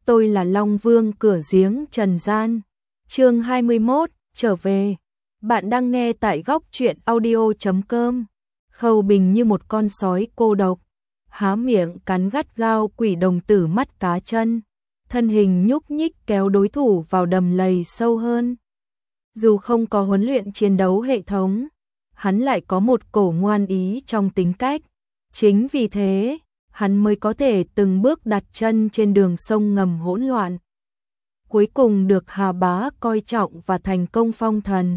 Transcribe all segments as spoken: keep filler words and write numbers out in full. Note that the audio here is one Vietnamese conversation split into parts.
tôi là Long Vương cửa giếng trần gian. Chương hai mươi mốt, trở về. Bạn đang nghe tại góc truyện audio chấm com. Khâu Bình như một con sói cô độc, há miệng cắn gắt gao quỷ đồng tử mắt cá chân, thân hình nhúc nhích kéo đối thủ vào đầm lầy sâu hơn. Dù không có huấn luyện chiến đấu hệ thống, hắn lại có một cổ ngoan ý trong tính cách. Chính vì thế, hắn mới có thể từng bước đặt chân trên đường sông ngầm hỗn loạn. Cuối cùng được Hà Bá coi trọng và thành công phong thần.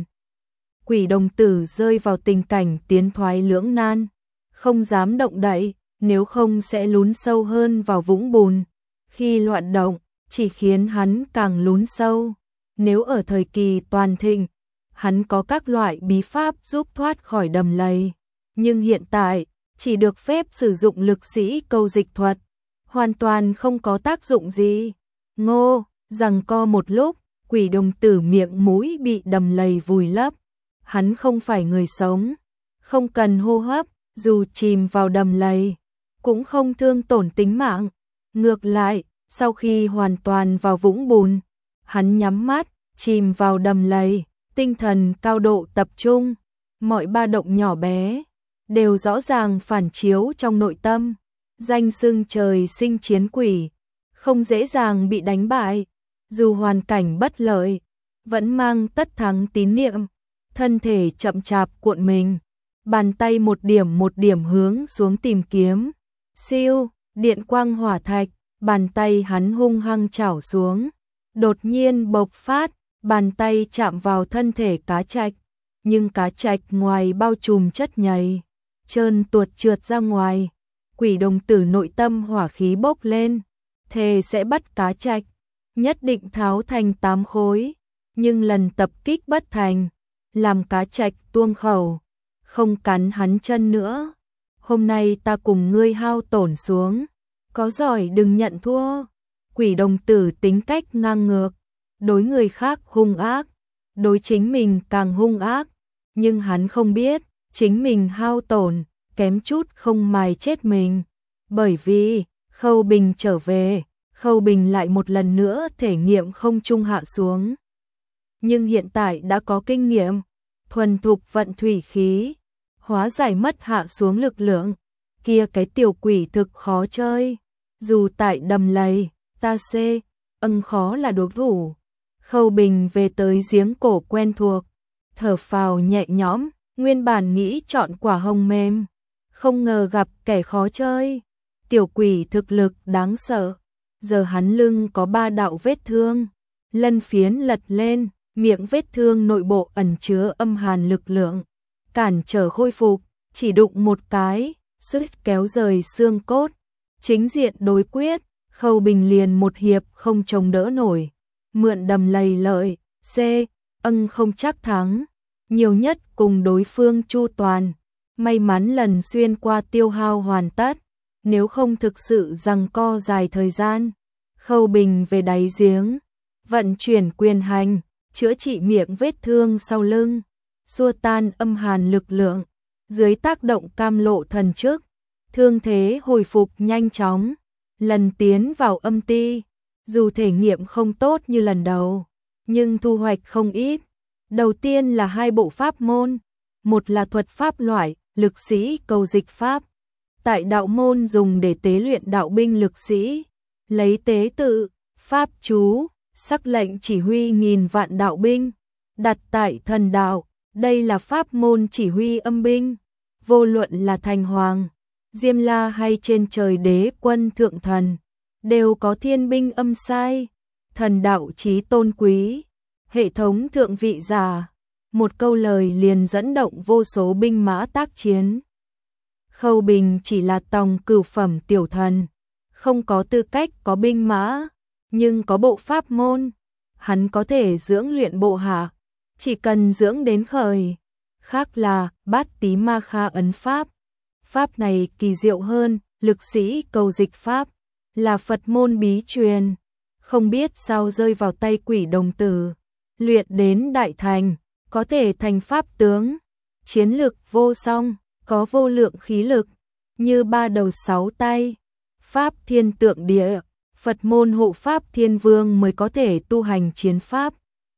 Quỷ đồng tử rơi vào tình cảnh tiến thoái lưỡng nan, không dám động đậy, nếu không sẽ lún sâu hơn vào vũng bùn. Khi loạn động, chỉ khiến hắn càng lún sâu. Nếu ở thời kỳ toàn thịnh, hắn có các loại bí pháp giúp thoát khỏi đầm lầy. Nhưng hiện tại, chỉ được phép sử dụng lực sĩ câu dịch thuật, hoàn toàn không có tác dụng gì. Ngô, giằng co một lúc, quỷ đồng tử miệng mũi bị đầm lầy vùi lấp. Hắn không phải người sống, không cần hô hấp, dù chìm vào đầm lầy, cũng không thương tổn tính mạng. Ngược lại, sau khi hoàn toàn vào vũng bùn, hắn nhắm mắt, chìm vào đầm lầy, tinh thần cao độ tập trung, mọi ba động nhỏ bé đều rõ ràng phản chiếu trong nội tâm. Danh xưng trời sinh chiến quỷ, không dễ dàng bị đánh bại, dù hoàn cảnh bất lợi, vẫn mang tất thắng tín niệm. Thân thể chậm chạp cuộn mình, bàn tay một điểm một điểm hướng xuống tìm kiếm. Siêu, điện quang hỏa thạch, bàn tay hắn hung hăng chảo xuống, đột nhiên bộc phát, bàn tay chạm vào thân thể cá trạch, nhưng cá trạch ngoài bao trùm chất nhầy, trơn tuột trượt ra ngoài. Quỷ đồng tử nội tâm hỏa khí bốc lên, thề sẽ bắt cá trạch, nhất định tháo thành tám khối, nhưng lần tập kích bất thành, làm cá trạch tuông khẩu, không cắn hắn chân nữa. Hôm nay ta cùng ngươi hao tổn xuống, có giỏi đừng nhận thua. Quỷ đồng tử tính cách ngang ngược, đối người khác hung ác, đối chính mình càng hung ác, nhưng hắn không biết, chính mình hao tổn, kém chút không mài chết mình. Bởi vì, Khâu Bình trở về, Khâu Bình lại một lần nữa thể nghiệm không trung hạ xuống. Nhưng hiện tại đã có kinh nghiệm, thuần thục vận thủy khí, hóa giải mất hạ xuống lực lượng. Kia cái tiểu quỷ thực khó chơi, dù tại đầm lầy, ta xê, ân khó là đối thủ. Khâu Bình về tới giếng cổ quen thuộc, thở phào nhẹ nhõm, nguyên bản nghĩ chọn quả hồng mềm, không ngờ gặp kẻ khó chơi. Tiểu quỷ thực lực đáng sợ, giờ hắn lưng có ba đạo vết thương, lân phiến lật lên, miệng vết thương nội bộ ẩn chứa âm hàn lực lượng, cản trở khôi phục, chỉ đụng một cái, sức kéo rời xương cốt. Chính diện đối quyết, Khâu Bình liền một hiệp không chống đỡ nổi, mượn đầm lầy lợi, c, ân không chắc thắng, nhiều nhất cùng đối phương chu toàn. May mắn lần xuyên qua tiêu hao hoàn tất, nếu không thực sự giằng co dài thời gian. Khâu Bình về đáy giếng, vận chuyển quyền hành, chữa trị miệng vết thương sau lưng, xua tan âm hàn lực lượng. Dưới tác động cam lộ thần chức, thương thế hồi phục nhanh chóng, lần tiến vào âm ti. Dù thể nghiệm không tốt như lần đầu, nhưng thu hoạch không ít. Đầu tiên là hai bộ pháp môn, một là thuật pháp loại, lực sĩ câu dịch pháp. Tại đạo môn dùng để tế luyện đạo binh lực sĩ, lấy tế tự, pháp chú, sắc lệnh chỉ huy nghìn vạn đạo binh. Đặt tại thần đạo, đây là pháp môn chỉ huy âm binh. Vô luận là thành hoàng, Diêm La hay trên trời đế quân thượng thần, đều có thiên binh âm sai. Thần đạo chí tôn quý, hệ thống thượng vị giả, một câu lời liền dẫn động vô số binh mã tác chiến. Khâu Bình chỉ là tòng cửu phẩm tiểu thần, không có tư cách có binh mã, nhưng có bộ pháp môn, hắn có thể dưỡng luyện bộ hạ, chỉ cần dưỡng đến khởi. Khác là Bát Tí Ma Kha ấn pháp. Pháp này kỳ diệu hơn, lực sĩ câu dịch pháp, là Phật môn bí truyền, không biết sao rơi vào tay quỷ đồng tử. Luyện đến đại thành, có thể thành pháp tướng, chiến lực vô song, có vô lượng khí lực, như ba đầu sáu tay. Pháp thiên tượng địa, Phật môn hộ pháp thiên vương mới có thể tu hành chiến pháp.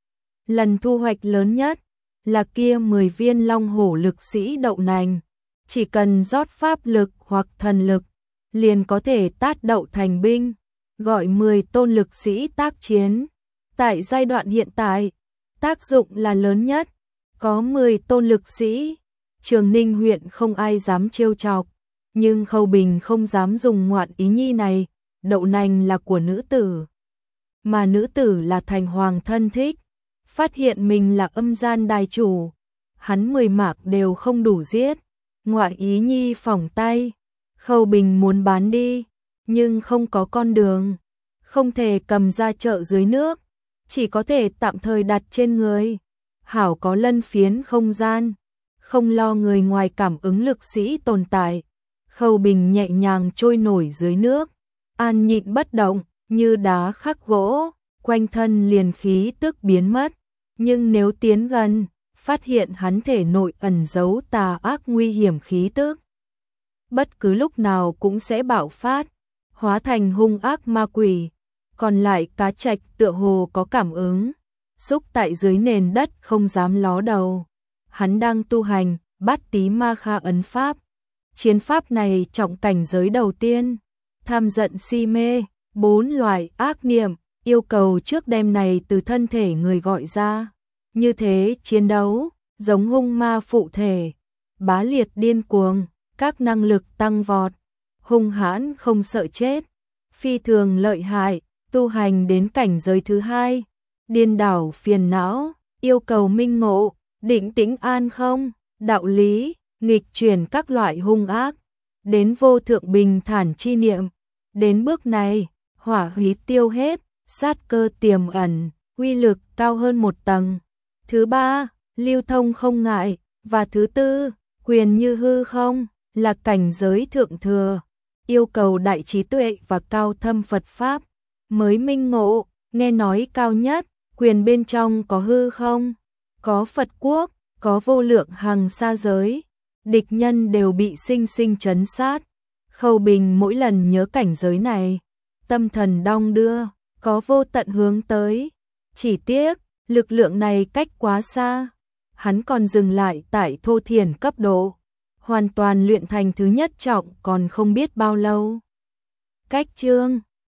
Lần thu hoạch lớn nhất là kia mười viên long hổ lực sĩ đậu nành, chỉ cần rót pháp lực hoặc thần lực, liền có thể tát đậu thành binh, gọi mười tôn lực sĩ tác chiến. Tại giai đoạn hiện tại, tác dụng là lớn nhất, có mười tôn lực sĩ, Trường Ninh huyện không ai dám trêu chọc, nhưng Khâu Bình không dám dùng ngoạn ý nhi này, đậu nành là của nữ tử, mà nữ tử là thành hoàng thân thích, phát hiện mình là âm gian đài chủ, hắn mười mạc đều không đủ giết, ngoại ý nhi phỏng tay, Khâu Bình muốn bán đi, nhưng không có con đường, không thể cầm ra chợ dưới nước, chỉ có thể tạm thời đặt trên người. Hảo có lân phiến không gian, không lo người ngoài cảm ứng lực sĩ tồn tại. Khâu Bình nhẹ nhàng trôi nổi dưới nước, an nhịn bất động, như đá khắc gỗ, quanh thân liền khí tức biến mất. Nhưng nếu tiến gần, phát hiện hắn thể nội ẩn giấu tà ác nguy hiểm khí tức. Bất cứ lúc nào cũng sẽ bạo phát, hóa thành hung ác ma quỷ. Còn lại cá trạch tựa hồ có cảm ứng, xúc tại dưới nền đất không dám ló đầu. Hắn đang tu hành Bát Tí Ma Kha ấn pháp. Chiến pháp này trọng cảnh giới đầu tiên, tham giận si mê, bốn loại ác niệm, yêu cầu trước đêm này từ thân thể người gọi ra. Như thế chiến đấu, giống hung ma phụ thể, bá liệt điên cuồng, các năng lực tăng vọt, hung hãn không sợ chết, phi thường lợi hại, tu hành đến cảnh giới thứ hai, điên đảo phiền não, yêu cầu minh ngộ, định tĩnh an không, đạo lý, nghịch chuyển các loại hung ác, đến vô thượng bình thản chi niệm. Đến bước này, hỏa khí tiêu hết, sát cơ tiềm ẩn, uy lực cao hơn một tầng. Thứ ba, lưu thông không ngại, và thứ tư, quyền như hư không, là cảnh giới thượng thừa, yêu cầu đại trí tuệ và cao thâm Phật Pháp, mới minh ngộ. Nghe nói cao nhất, quyền bên trong có hư không, có Phật quốc, có vô lượng hằng sa giới, địch nhân đều bị sinh sinh trấn sát. Khâu Bình mỗi lần nhớ cảnh giới này, tâm thần đong đưa, có vô tận hướng tới. Chỉ tiếc, lực lượng này cách quá xa, hắn còn dừng lại tại thô thiển cấp độ, hoàn toàn luyện thành thứ nhất trọng còn không biết bao lâu. Cách chương